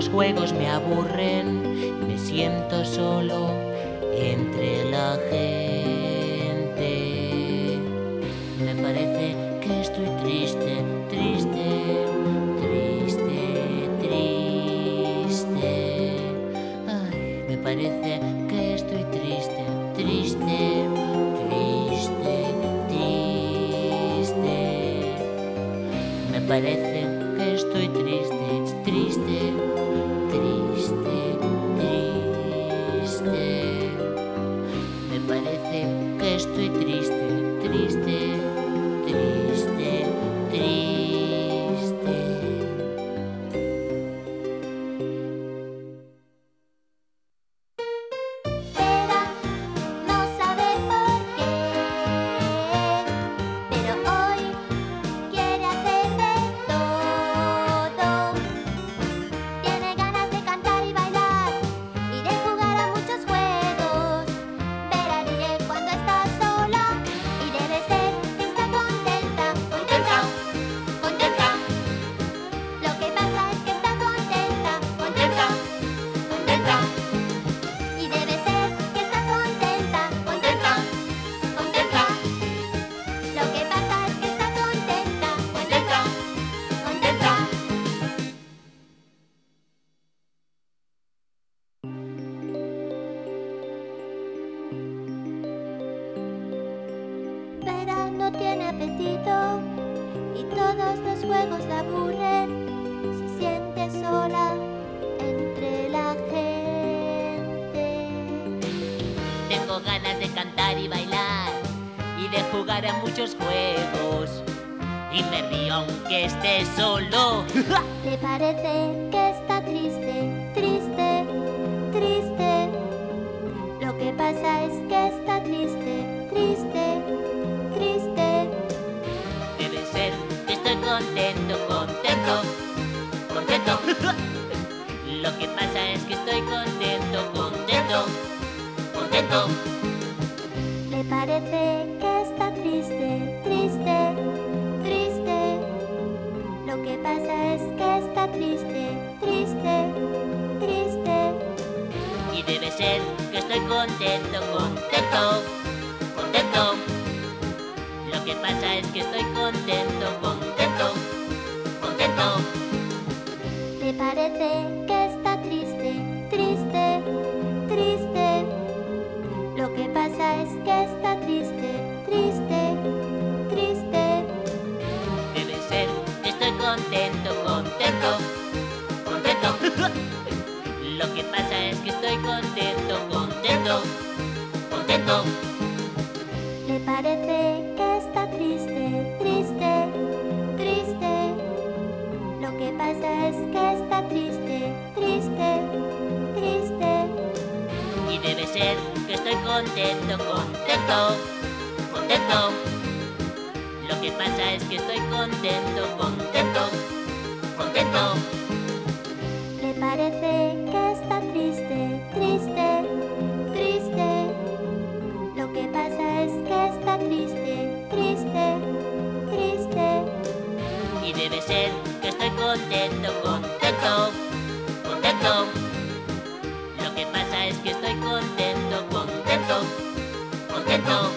los juegos me aburren, me siento solo entre la gente. Me parece que estoy triste, triste, triste, triste. Ay, me parece que estoy triste, triste, triste, triste. Me parece que estoy triste, triste, triste, triste. Me parece que estoy triste, triste, triste, triste. Vera no sabe por qué, pero hoy quiere hacer de todo. Tiene ganas de cantar y bailar y de jugar a muchos juegos. Vera ríe cuando está sola y debe ser que está contenta, contenta, contenta. Lo que pasa es que está contenta, contenta, contenta. Y debe ser que está contenta, contenta, contenta. Lo que pasa es que está contenta, contenta, contenta. Vera no tiene apetito y todos los juegos la aburren. Se siente sola entre la gente. Tengo ganas de cantar y bailar y de jugar a muchos juegos. Y me río aunque esté solo. Le parece que está triste, triste, triste. Lo que pasa es que está triste, triste, triste. Debe ser que estoy contento, contento, contento. Lo que pasa es que estoy contento, contento, contento. Le parece que está triste, triste, triste. Lo que pasa es que está triste, triste, triste. Y debe ser que estoy contento, contento, contento. Lo que pasa es que estoy contento, contento, contento. Le parece que está triste, triste, triste. Lo que pasa es que está triste, triste, triste. Debe ser que estoy contento, contento, contento. Lo que pasa es que estoy contento, contento, contento. Le parece que está triste, triste, triste. Lo que pasa es que está triste, triste, triste. Y debe ser que estoy contento, contento, contento. Lo que pasa es que estoy contento, contento, contento. Le parece que está triste, triste, triste. Lo que pasa es que está triste, triste, triste. Y debe ser que estoy contento, contento, contento. Lo que pasa es que estoy contento, contento, contento.